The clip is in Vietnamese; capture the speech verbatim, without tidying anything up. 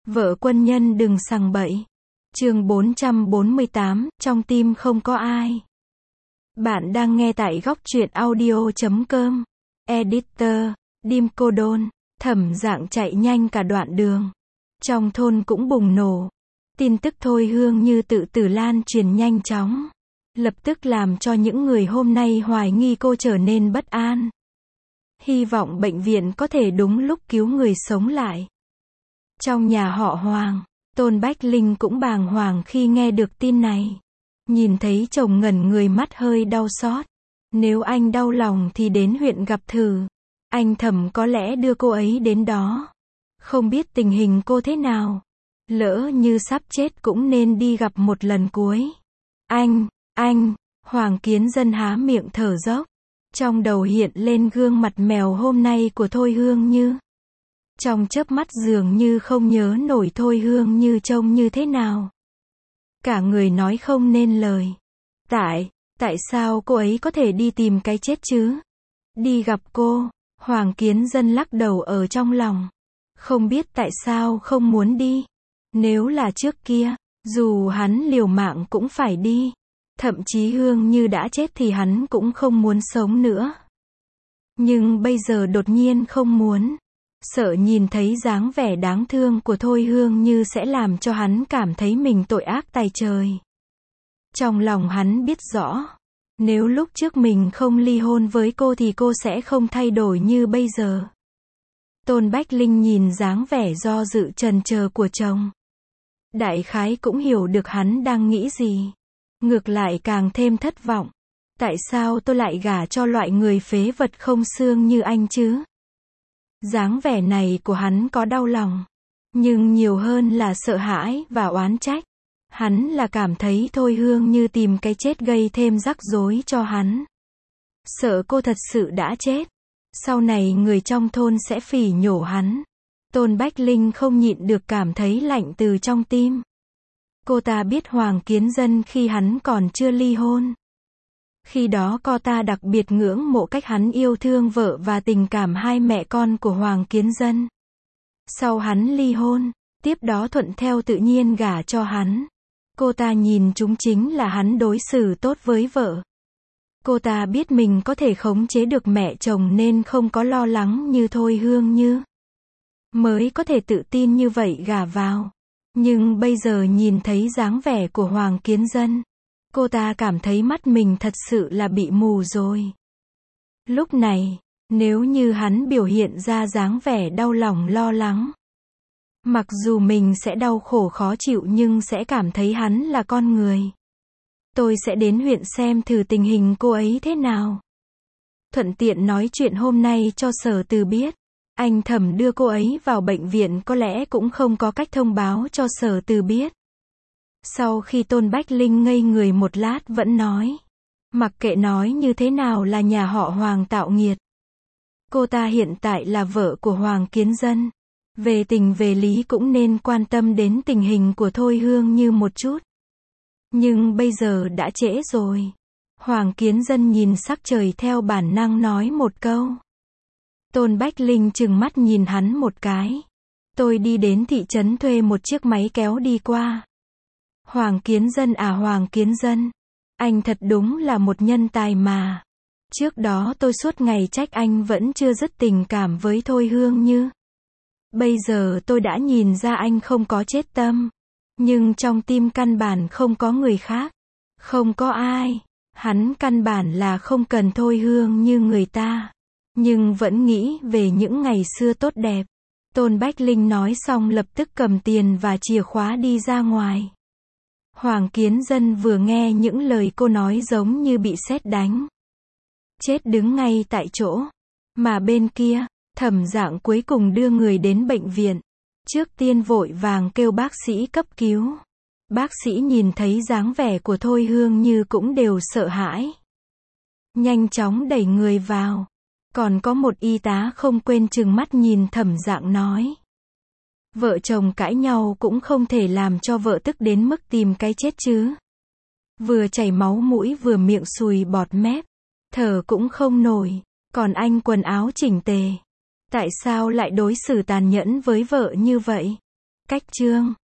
Vợ quân nhân đừng sằng bậy. Chương bốn trăm bốn mươi tám, trong tim không có ai. Bạn đang nghe tại góc truyện audio chấm com. Editor, Dim Cô Đôn. Thẩm Dạng chạy nhanh cả đoạn đường. Trong thôn cũng bùng nổ. Tin tức Thôi Hương Như tự tử lan truyền nhanh chóng. Lập tức làm cho những người hôm nay hoài nghi cô trở nên bất an. Hy vọng bệnh viện có thể đúng lúc cứu người sống lại. Trong nhà họ Hoàng, Tôn Bách Linh cũng bàng hoàng khi nghe được tin này. Nhìn thấy chồng ngẩn người, mắt hơi đau xót. Nếu anh đau lòng thì đến huyện gặp thử. Anh Thẩm có lẽ đưa cô ấy đến đó. Không biết tình hình cô thế nào. Lỡ như sắp chết cũng nên đi gặp một lần cuối. Anh, anh, Hoàng Kiến Dân há miệng thở dốc. Trong đầu hiện lên gương mặt mèo hôm nay của Thôi Hương Như. Trong chớp mắt dường như không nhớ nổi Thôi Hương Như trông như thế nào. Cả người nói không nên lời. Tại, tại sao cô ấy có thể đi tìm cái chết chứ? Đi gặp cô, Hoàng Kiến Dân lắc đầu ở trong lòng. Không biết tại sao không muốn đi. Nếu là trước kia, dù hắn liều mạng cũng phải đi. Thậm chí Hương Như đã chết thì hắn cũng không muốn sống nữa. Nhưng bây giờ đột nhiên không muốn. Sợ nhìn thấy dáng vẻ đáng thương của Thôi Hương Như sẽ làm cho hắn cảm thấy mình tội ác tày trời. Trong lòng hắn biết rõ, nếu lúc trước mình không ly hôn với cô thì cô sẽ không thay đổi như bây giờ. Tôn Bách Linh nhìn dáng vẻ do dự chần chờ của chồng. Đại khái cũng hiểu được hắn đang nghĩ gì. Ngược lại càng thêm thất vọng. Tại sao tôi lại gả cho loại người phế vật không xương như anh chứ? Dáng vẻ này của hắn có đau lòng. Nhưng nhiều hơn là sợ hãi và oán trách. Hắn là cảm thấy Thôi Hương Như tìm cái chết gây thêm rắc rối cho hắn. Sợ cô thật sự đã chết. Sau này người trong thôn sẽ phỉ nhổ hắn. Tôn Bách Linh không nhịn được cảm thấy lạnh từ trong tim. Cô ta biết Hoàng Kiến Dân khi hắn còn chưa ly hôn. Khi đó cô ta đặc biệt ngưỡng mộ cách hắn yêu thương vợ và tình cảm hai mẹ con của Hoàng Kiến Dân. Sau hắn ly hôn, tiếp đó thuận theo tự nhiên gả cho hắn. Cô ta nhìn chúng chính là hắn đối xử tốt với vợ. Cô ta biết mình có thể khống chế được mẹ chồng nên không có lo lắng như Thôi Hương Như. Mới có thể tự tin như vậy gả vào. Nhưng bây giờ nhìn thấy dáng vẻ của Hoàng Kiến Dân, cô ta cảm thấy mắt mình thật sự là bị mù rồi. Lúc này, nếu như hắn biểu hiện ra dáng vẻ đau lòng lo lắng, mặc dù mình sẽ đau khổ khó chịu nhưng sẽ cảm thấy hắn là con người. Tôi sẽ đến huyện xem thử tình hình cô ấy thế nào. Thuận tiện nói chuyện hôm nay cho Sở Từ biết. Anh Thẩm đưa cô ấy vào bệnh viện có lẽ cũng không có cách thông báo cho Sở Từ biết. Sau khi Tôn Bách Linh ngây người một lát vẫn nói. Mặc kệ nói như thế nào là nhà họ Hoàng tạo nghiệt. Cô ta hiện tại là vợ của Hoàng Kiến Dân. Về tình về lý cũng nên quan tâm đến tình hình của Thôi Hương Như một chút. Nhưng bây giờ đã trễ rồi. Hoàng Kiến Dân nhìn sắc trời theo bản năng nói một câu. Tôn Bách Linh trừng mắt nhìn hắn một cái. Tôi đi đến thị trấn thuê một chiếc máy kéo đi qua. Hoàng Kiến Dân à, Hoàng Kiến Dân. Anh thật đúng là một nhân tài mà. Trước đó tôi suốt ngày trách anh vẫn chưa dứt tình cảm với Thôi Hương Như. Bây giờ tôi đã nhìn ra anh không có chết tâm. Nhưng trong tim căn bản không có người khác. Không có ai. Hắn căn bản là không cần Thôi Hương Như người ta. Nhưng vẫn nghĩ về những ngày xưa tốt đẹp. Tôn Bách Linh nói xong lập tức cầm tiền và chìa khóa đi ra ngoài. Hoàng Kiến Dân vừa nghe những lời cô nói giống như bị sét đánh. Chết đứng ngay tại chỗ. Mà bên kia, Thẩm Dạng cuối cùng đưa người đến bệnh viện. Trước tiên vội vàng kêu bác sĩ cấp cứu. Bác sĩ nhìn thấy dáng vẻ của Thôi Hương Như cũng đều sợ hãi. Nhanh chóng đẩy người vào. Còn có một y tá không quên trừng mắt nhìn Thẩm Dạng nói. Vợ chồng cãi nhau cũng không thể làm cho vợ tức đến mức tìm cái chết chứ. Vừa chảy máu mũi vừa miệng sùi bọt mép. Thở cũng không nổi. Còn anh quần áo chỉnh tề. Tại sao lại đối xử tàn nhẫn với vợ như vậy? Cách chương